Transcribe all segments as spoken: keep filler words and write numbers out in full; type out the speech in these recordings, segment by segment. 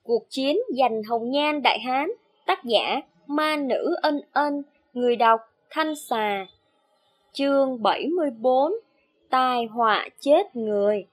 Cuộc chiến giành hồng nhan đại hán. Tác giả Ma Nữ Ân Ân. Người đọc Thanh Xà. Chương bảy mươi bốn. Tai họa chết người.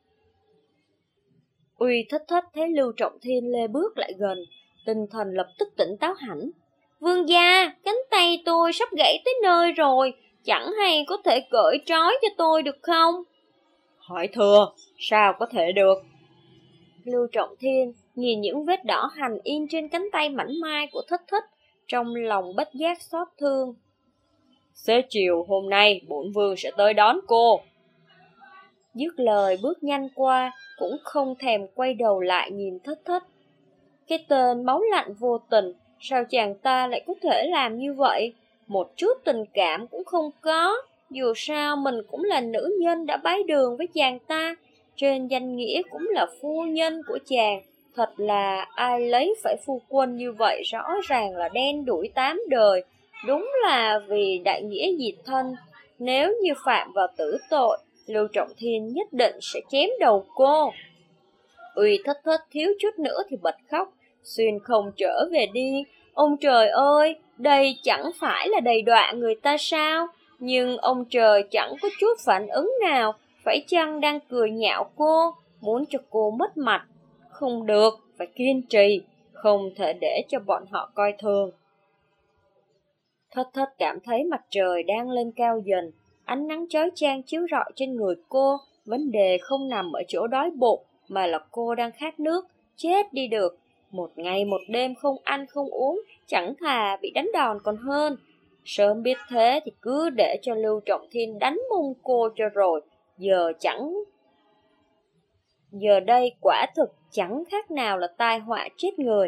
Uy Thất Thất thấy Lưu Trọng Thiên lê bước lại gần, tinh thần lập tức tỉnh táo hẳn. Vương gia, cánh tay tôi sắp gãy tới nơi rồi, chẳng hay có thể cởi trói cho tôi được không? Hỏi thừa, sao có thể được? Lưu Trọng Thiên nhìn những vết đỏ hành in trên cánh tay mảnh mai của Thất Thất, trong lòng bất giác xót thương. Xế chiều hôm nay, bổn vương sẽ tới đón cô. Dứt lời bước nhanh qua, cũng không thèm quay đầu lại nhìn Thất Thất. Cái tên máu lạnh vô tình, sao chàng ta lại có thể làm như vậy? Một chút tình cảm cũng không có. Dù sao mình cũng là nữ nhân đã bái đường với chàng ta, trên danh nghĩa cũng là phu nhân của chàng. Thật là ai lấy phải phu quân như vậy rõ ràng là đen đủi tám đời. Đúng là vì đại nghĩa diệt thân. Nếu như phạm vào tử tội, Lưu Trọng Thiên nhất định sẽ chém đầu cô. Uy Thất Thất thiếu chút nữa thì bật khóc. Xuyên không trở về đi. Ông trời ơi, đây chẳng phải là đầy đọa người ta sao? Nhưng ông trời chẳng có chút phản ứng nào. Phải chăng đang cười nhạo cô, muốn cho cô mất mặt? Không được, phải kiên trì, không thể để cho bọn họ coi thường. Thất Thất cảm thấy mặt trời đang lên cao dần, ánh nắng chói chang chiếu rọi trên người cô. Vấn đề không nằm ở chỗ đói bụng, mà là cô đang khát nước, chết đi được. Một ngày một đêm không ăn không uống, chẳng thà bị đánh đòn còn hơn. Sớm biết thế thì cứ để cho Lưu Trọng Thiên đánh mông cô cho rồi. Giờ chẳng... Giờ đây quả thực chẳng khác nào là tai họa chết người.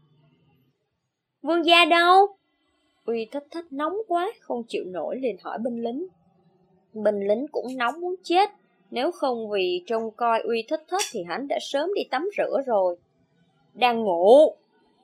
Vương gia đâu? Uy Thất Thất nóng quá, không chịu nổi liền hỏi binh lính. Binh lính cũng nóng muốn chết. Nếu không vì trông coi Uy Thất Thất thì hắn đã sớm đi tắm rửa rồi. Đang ngủ.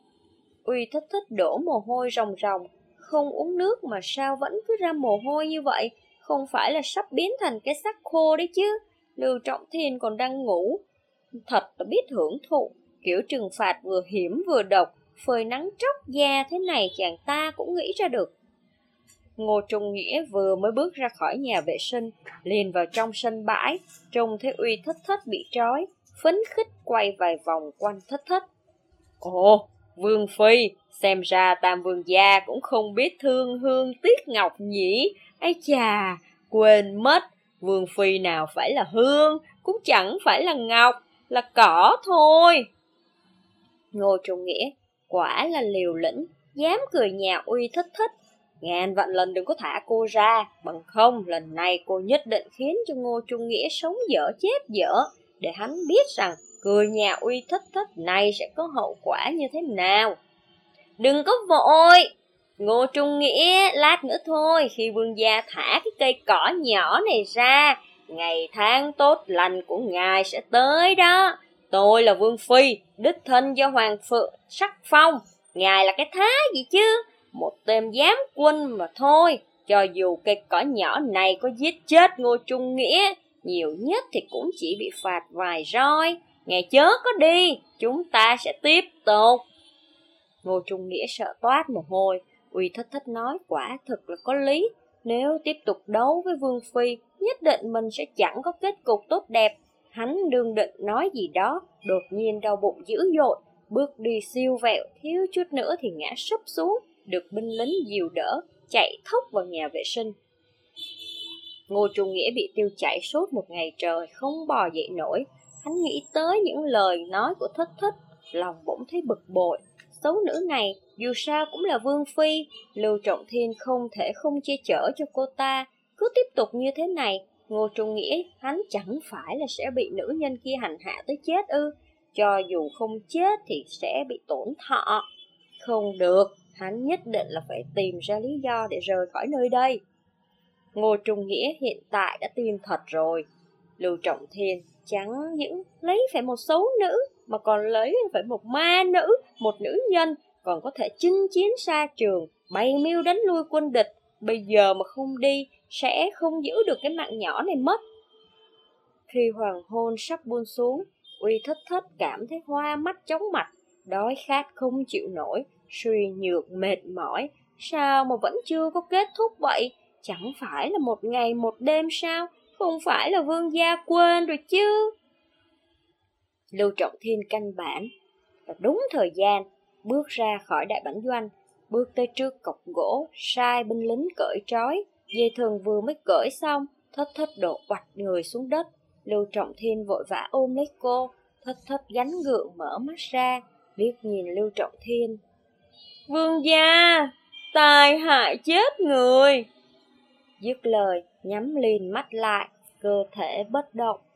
Uy Thất Thất đổ mồ hôi ròng ròng. Không uống nước mà sao vẫn cứ ra mồ hôi như vậy? Không phải là sắp biến thành cái xác khô đấy chứ? Lưu Trọng Thiên còn đang ngủ. Thật là biết hưởng thụ. Kiểu trừng phạt vừa hiểm vừa độc, phơi nắng tróc da thế này chàng ta cũng nghĩ ra được. Ngô Trung Nghĩa vừa mới bước ra khỏi nhà vệ sinh, liền vào trong sân bãi, trông thấy Uy Thất Thất bị trói, phấn khích quay vài vòng quanh Thất Thất. Ồ, Vương Phi, xem ra Tam Vương gia cũng không biết thương hương tiếc ngọc nhỉ. Ây chà, quên mất, Vương Phi nào phải là hương, cũng chẳng phải là ngọc, là cỏ thôi. Ngô Trung Nghĩa quả là liều lĩnh, dám cười nhạo Uy Thất Thất. Ngàn vạn lần đừng có thả cô ra, bằng không lần này cô nhất định khiến cho Ngô Trung Nghĩa sống dở chết dở, để hắn biết rằng cười nhạo Uy Thất Thất này sẽ có hậu quả như thế nào. Đừng có vội, Ngô Trung Nghĩa, lát nữa thôi, khi vương gia thả cái cây cỏ nhỏ này ra, ngày tháng tốt lành của ngài sẽ tới đó. Tôi là Vương Phi, đích thân do Hoàng Phượng sắc phong, ngài là cái thá gì chứ? Một tên giám quân mà thôi. Cho dù cây cỏ nhỏ này có giết chết Ngô Trung Nghĩa, nhiều nhất thì cũng chỉ bị phạt vài roi. Ngài chớ có đi, chúng ta sẽ tiếp tục. Ngô Trung Nghĩa sợ toát mồ hôi. Uy Thất Thất nói quả thực là có lý. Nếu tiếp tục đấu với Vương Phi, nhất định mình sẽ chẳng có kết cục tốt đẹp. Hắn đương định nói gì đó, đột nhiên đau bụng dữ dội, bước đi siêu vẹo, thiếu chút nữa thì ngã sấp xuống, được binh lính dìu đỡ, chạy thốc vào nhà vệ sinh. Ngô Trung Nghĩa bị tiêu chảy suốt một ngày trời, không bò dậy nổi. Hắn nghĩ tới những lời nói của Thất Thất, lòng bỗng thấy bực bội. Xấu nữ này, dù sao cũng là Vương Phi, Lưu Trọng Thiên không thể không che chở cho cô ta. Cứ tiếp tục như thế này, Ngô Trung Nghĩa hắn chẳng phải là sẽ bị nữ nhân kia hành hạ tới chết ư? Cho dù không chết thì sẽ bị tổn thọ. Không được, hắn nhất định là phải tìm ra lý do để rời khỏi nơi đây. Ngô Trung Nghĩa hiện tại đã tin thật rồi. Lưu Trọng Thiên chẳng những lấy phải một xấu nữ, mà còn lấy phải một ma nữ, một nữ nhân, còn có thể chinh chiến xa trường, bày mưu đánh lui quân địch. Bây giờ mà không đi, sẽ không giữ được cái mạng nhỏ này mất. Khi hoàng hôn sắp buông xuống, Uy Thất Thất cảm thấy hoa mắt chóng mặt. đói khát không chịu nổi, suy nhược mệt mỏi. Sao mà vẫn chưa có kết thúc vậy? Chẳng phải là một ngày một đêm sao? Không phải là vương gia quên rồi chứ? Lưu Trọng Thiên căn bản và đúng thời gian bước ra khỏi đại bản doanh, bước tới trước cọc gỗ, sai binh lính cởi trói. Dây thừng vừa mới cởi xong, Thất Thất đổ oạch người xuống đất. Lưu Trọng Thiên vội vã ôm lấy cô. Thất Thất gánh gượng mở mắt ra, liếc nhìn Lưu Trọng Thiên. Vương gia, tai hại chết người. Dứt lời, nhắm liền mắt lại, cơ thể bất động.